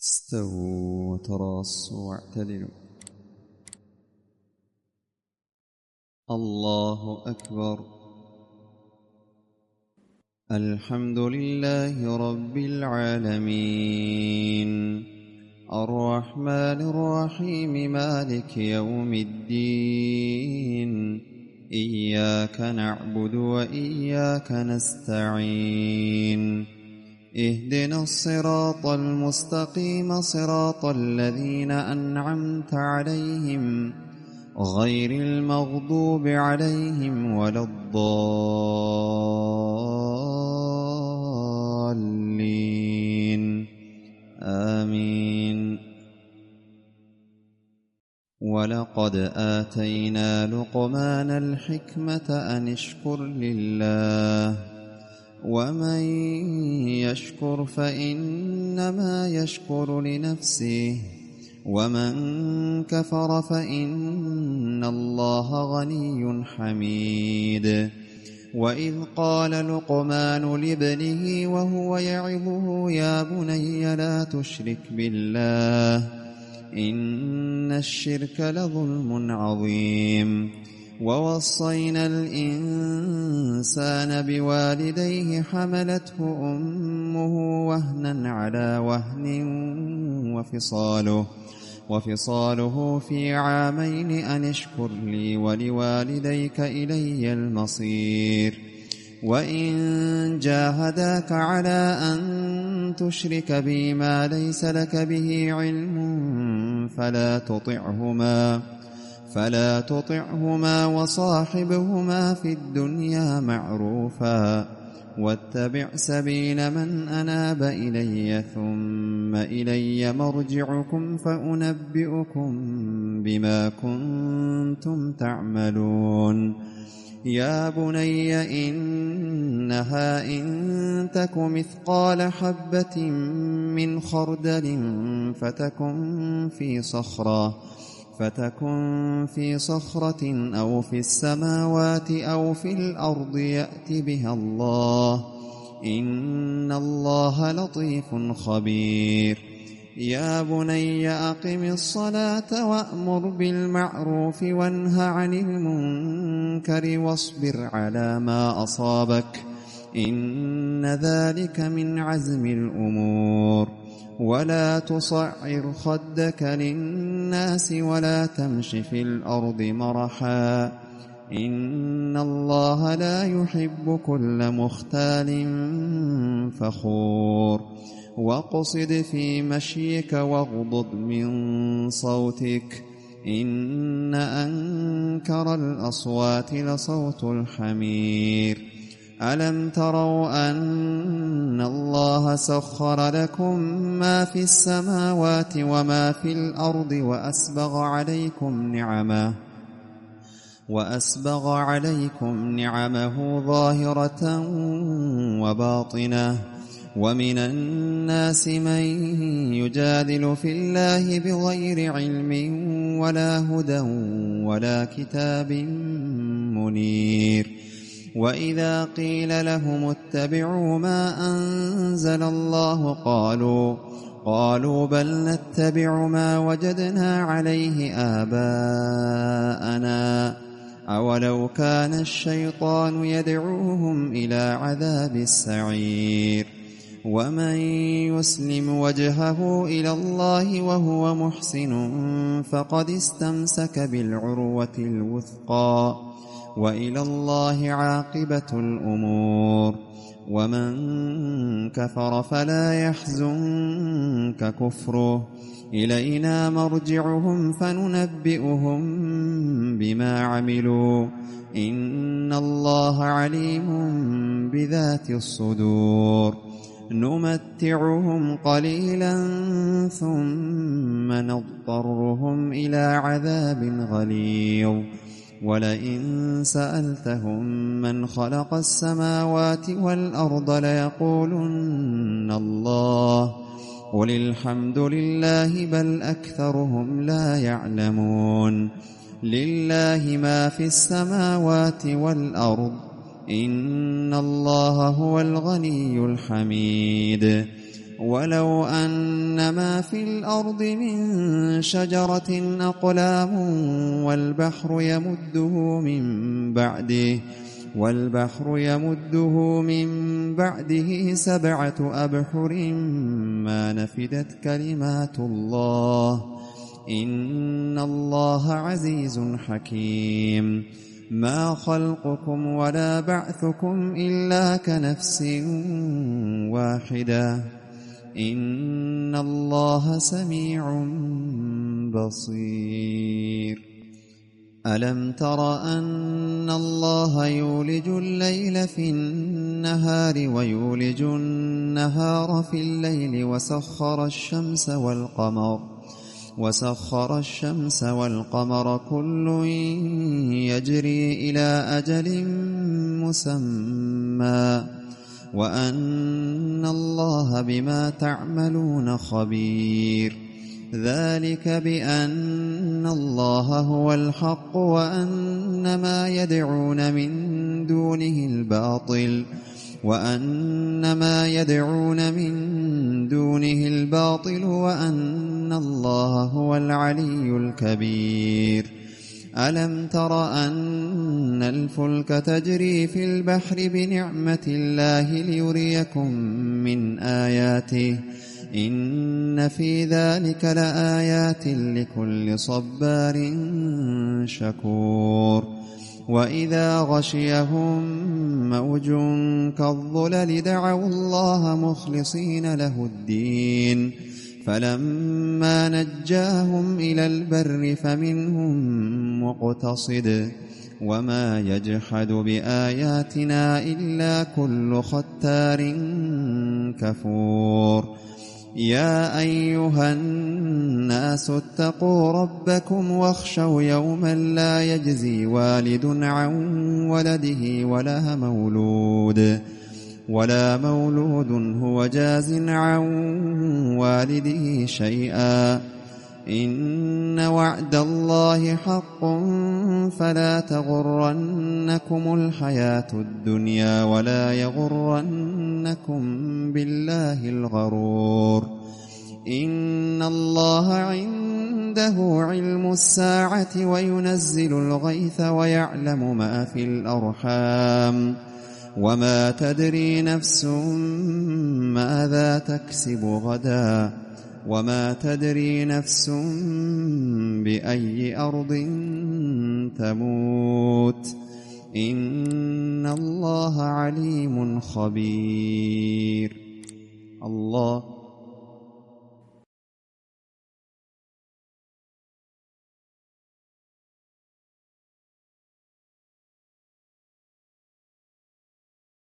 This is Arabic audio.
استووا وتراصوا واعتدلوا. الله أكبر. الحمد لله رب العالمين، الرحمن الرحيم، مالك يوم الدين. إياك نعبد وإياك نستعين. اهدنا الصراط المستقيم، صراط الذين أنعمت عليهم غير المغضوب عليهم ولا الضالين. آمين. ولقد آتينا لقمان الحكمة أن اشكر لله، ومن يشكر فإنما يشكر لنفسه، ومن كفر فإن الله غني حميد. وإذ قال لقمان لابنه وهو يعظه يا بني لا تشرك بالله إن الشرك لظلم عظيم. ووصينا الإنسان بوالديه حملته أمه وهنا على وهن وفصاله في عامين أن اشكر لي ولوالديك إلي المصير. وإن جاهداك على أن تشرك بي ما ليس لك به علم فلا تطعهما وصاحبهما في الدنيا معروفا، واتبع سبيل من أناب إلي ثم إلي مرجعكم فأنبئكم بما كنتم تعملون. يا بني إنها إن تك مثقال حبة من خردل فتكن في صخرة أو في السماوات أو في الأرض يأت بها الله، إن الله لطيف خبير. يا بني أقم الصلاة وأمر بالمعروف وانه عن المنكر واصبر على ما أصابك، إن ذلك من عزم الأمور. ولا تصعر خدك للناس ولا تمش في الأرض مرحا، إن الله لا يحب كل مختال فخور. واقصد في مشيك واغضض من صوتك، إن أنكر الأصوات لصوت الحمير. ألم تروا أن الله سخر لكم ما في السماوات وما في الأرض وأسبغ عليكم نعمه ظاهرة وباطنة. ومن الناس من يجادل في الله بغير علم ولا هدى ولا كتاب منير. وإذا قيل لهم اتبعوا ما أنزل الله قالوا بل نتبع ما وجدنا عليه آباءنا، أولو كان الشيطان يدعوهم إلى عذاب السعير. ومن يسلم وجهه إلى الله وهو محسن فقد استمسك بالعروة الوثقى، وإلى الله عاقبة الأمور. ومن كفر فلا يحزنك كفره، إلينا مرجعهم فننبئهم بما عملوا، إن الله عليم بذات الصدور. نمتعهم قليلا ثم نضطرهم إلى عذاب غليظ. ولئن سألتهم من خلق السماوات والأرض ليقولن الله، قل الحمد لله بل أكثرهم لا يعلمون. لله ما في السماوات والأرض، إن الله هو الغني الحميد. ولو أن ما في الأرض من شجرة أقلام والبحر يمده من بعده 7 أبحر ما نفدت كلمات الله إن الله عزيز حكيم ما خلقكم ولا بعثكم إلا كنفس واحدة إن الله سميع بصير ألم تر أن الله يولج الليل في النهار ويولج النهار في الليل وسخر الشمس والقمر كل يجري إلى أجل مسمى وأن الله بما تعملون خبير ذلك بأن الله هو الحق وأن ما يدعون من دونه الباطل وأن الله هو العلي الكبير ألم تر أن الفلك تجري في البحر بنعمة الله ليريكم من آياته إن في ذلك لآيات لكل صبار شكور وإذا غشيهم موج كالظلل دعوا الله مخلصين له الدين فلما نجاهم إلى البر فمنهم مقتصد وما يجحد بآياتنا إلا كل ختار كفور يا أيها الناس اتقوا ربكم واخشوا يوما لا يجزي والد عن ولده ولا مولود هو جاز عن والده شيئا إن وعد الله حق فلا تغرنكم الحياة الدنيا ولا يغرنكم بالله الغرور إن الله عنده علم الساعة وينزل الغيث ويعلم ما في الأرحام وما تدري نفس ماذا تكسب غدا وما تدري نفس بأي أرض تموت إن الله عليم خبير الله